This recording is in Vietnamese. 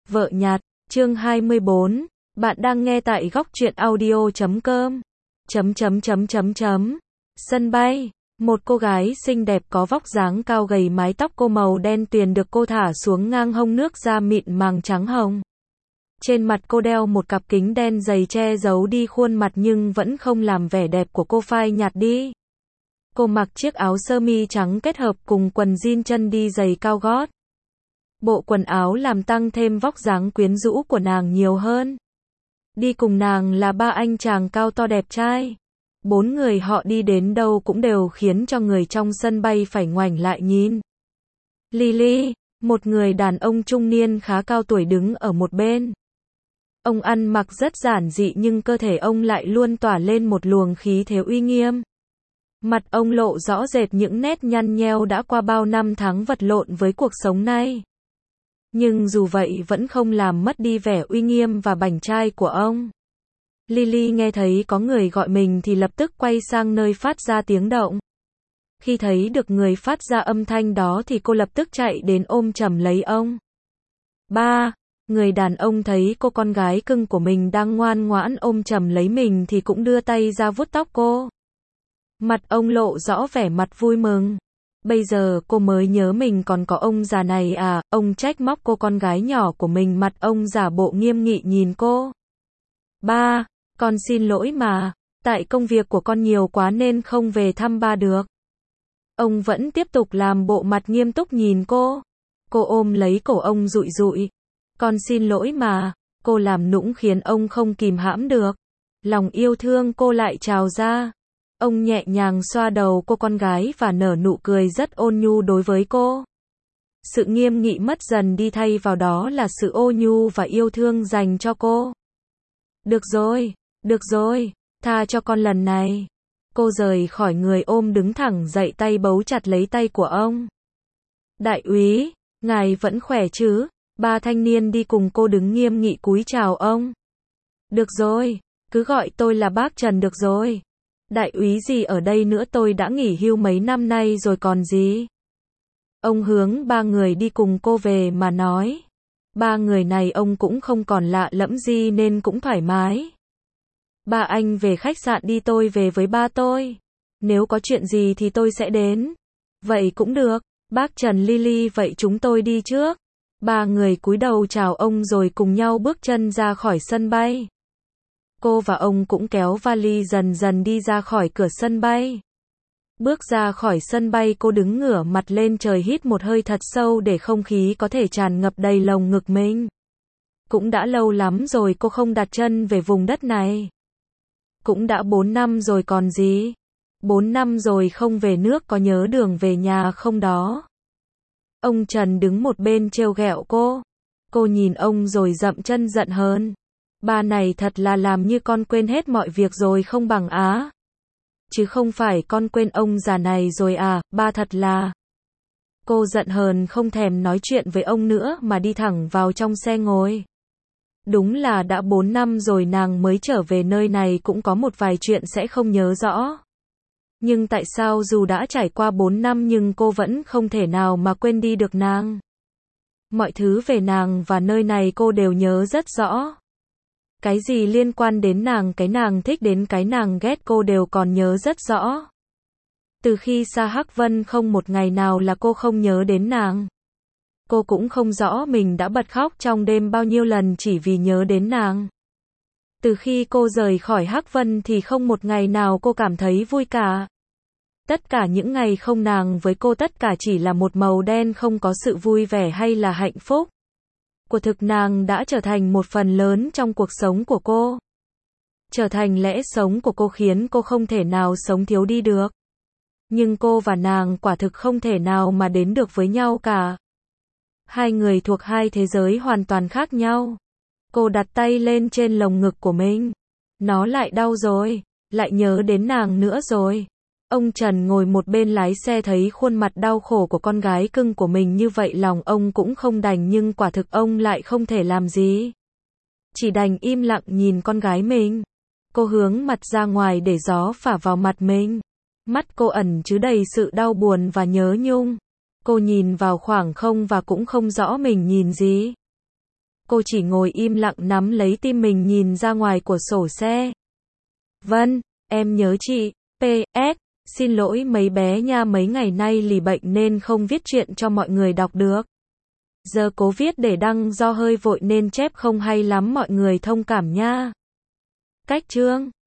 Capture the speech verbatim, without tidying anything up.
Vợ nhặt, chương hai mươi bốn, bạn đang nghe tại góc truyện audio chấm com. Chấm chấm chấm chấm chấm. Sân bay, một cô gái xinh đẹp có vóc dáng cao gầy, mái tóc cô màu đen tuyền được cô thả xuống ngang hông, nước da mịn màng trắng hồng. Trên mặt cô đeo một cặp kính đen dày che giấu đi khuôn mặt nhưng vẫn không làm vẻ đẹp của cô phai nhạt đi. Cô mặc chiếc áo sơ mi trắng kết hợp cùng quần jean chân đi giày cao gót. Bộ quần áo làm tăng thêm vóc dáng quyến rũ của nàng nhiều hơn. Đi cùng nàng là ba anh chàng cao to đẹp trai. Bốn người họ đi đến đâu cũng đều khiến cho người trong sân bay phải ngoảnh lại nhìn. Lily, một người đàn ông trung niên khá cao tuổi đứng ở một bên. Ông ăn mặc rất giản dị nhưng cơ thể ông lại luôn tỏa lên một luồng khí thế uy nghiêm. Mặt ông lộ rõ rệt những nét nhăn nheo đã qua bao năm tháng vật lộn với cuộc sống này. Nhưng dù vậy vẫn không làm mất đi vẻ uy nghiêm và bảnh trai của ông. Lily nghe thấy có người gọi mình thì lập tức quay sang nơi phát ra tiếng động. Khi thấy được người phát ra âm thanh đó thì cô lập tức chạy đến ôm chầm lấy ông. Ba, người đàn ông thấy cô con gái cưng của mình đang ngoan ngoãn ôm chầm lấy mình thì cũng đưa tay ra vuốt tóc cô. Mặt ông lộ rõ vẻ mặt vui mừng. Bây giờ cô mới nhớ mình còn có ông già này à, ông trách móc cô con gái nhỏ của mình, mặt ông giả bộ nghiêm nghị nhìn cô. Ba, con xin lỗi mà, tại công việc của con nhiều quá nên không về thăm ba được. Ông vẫn tiếp tục làm bộ mặt nghiêm túc nhìn cô. Cô ôm lấy cổ ông dụi dụi. Con xin lỗi mà, cô làm nũng khiến ông không kìm hãm được. Lòng yêu thương cô lại trào ra. Ông nhẹ nhàng xoa đầu cô con gái và nở nụ cười rất ôn nhu đối với cô. Sự nghiêm nghị mất dần đi, thay vào đó là sự ô nhu và yêu thương dành cho cô. Được rồi, được rồi, tha cho con lần này. Cô rời khỏi người ôm đứng thẳng dậy, tay bấu chặt lấy tay của ông. Đại úy, ngài vẫn khỏe chứ? Ba thanh niên đi cùng cô đứng nghiêm nghị cúi chào ông. Được rồi, cứ gọi tôi là bác Trần được rồi. Đại úy gì ở đây nữa, tôi đã nghỉ hưu mấy năm nay rồi còn gì. Ông hướng ba người đi cùng cô về mà nói. Ba người này ông cũng không còn lạ lẫm gì nên cũng thoải mái. Ba anh về khách sạn đi, tôi về với ba tôi. Nếu có chuyện gì thì tôi sẽ đến. Vậy cũng được, bác Trần. Lily, vậy chúng tôi đi trước. Ba người cúi đầu chào ông rồi cùng nhau bước chân ra khỏi sân bay. Cô và ông cũng kéo vali dần dần đi ra khỏi cửa sân bay. Bước ra khỏi sân bay, cô đứng ngửa mặt lên trời hít một hơi thật sâu để không khí có thể tràn ngập đầy lồng ngực mình. Cũng đã lâu lắm rồi cô không đặt chân về vùng đất này. Cũng đã bốn năm rồi còn gì. Bốn năm rồi không về nước, có nhớ đường về nhà không đó? Ông Trần đứng một bên trêu ghẹo cô. Cô nhìn ông rồi dậm chân giận hơn. Ba này thật là làm như con quên hết mọi việc rồi không bằng á. Chứ không phải con quên ông già này rồi à, ba thật là. Cô giận hờn không thèm nói chuyện với ông nữa mà đi thẳng vào trong xe ngồi. Đúng là đã bốn năm rồi nàng mới trở về nơi này, cũng có một vài chuyện sẽ không nhớ rõ. Nhưng tại sao dù đã trải qua bốn năm nhưng cô vẫn không thể nào mà quên đi được nàng. Mọi thứ về nàng và nơi này cô đều nhớ rất rõ. Cái gì liên quan đến nàng, cái nàng thích đến cái nàng ghét, cô đều còn nhớ rất rõ. Từ khi xa Hắc Vân không một ngày nào là cô không nhớ đến nàng. Cô cũng không rõ mình đã bật khóc trong đêm bao nhiêu lần chỉ vì nhớ đến nàng. Từ khi cô rời khỏi Hắc Vân thì không một ngày nào cô cảm thấy vui cả. Tất cả những ngày không nàng với cô, tất cả chỉ là một màu đen, không có sự vui vẻ hay là hạnh phúc. Của thực nàng đã trở thành một phần lớn trong cuộc sống của cô. Trở thành lẽ sống của cô, khiến cô không thể nào sống thiếu đi được. Nhưng cô và nàng quả thực không thể nào mà đến được với nhau cả. Hai người thuộc hai thế giới hoàn toàn khác nhau. Cô đặt tay lên trên lồng ngực của mình. Nó lại đau rồi, lại nhớ đến nàng nữa rồi. Ông Trần ngồi một bên lái xe thấy khuôn mặt đau khổ của con gái cưng của mình như vậy, lòng ông cũng không đành, nhưng quả thực ông lại không thể làm gì. Chỉ đành im lặng nhìn con gái mình. Cô hướng mặt ra ngoài để gió phả vào mặt mình. Mắt cô ẩn chứa đầy sự đau buồn và nhớ nhung. Cô nhìn vào khoảng không và cũng không rõ mình nhìn gì. cô chỉ ngồi im lặng nắm lấy tim mình nhìn ra ngoài của sổ xe. Vân, em nhớ chị. pê ét. Xin lỗi mấy bé nha, mấy ngày nay lì bệnh nên không viết truyện cho mọi người đọc được. Giờ cố viết để đăng do hơi vội nên chép không hay lắm, mọi người thông cảm nha. Cách chương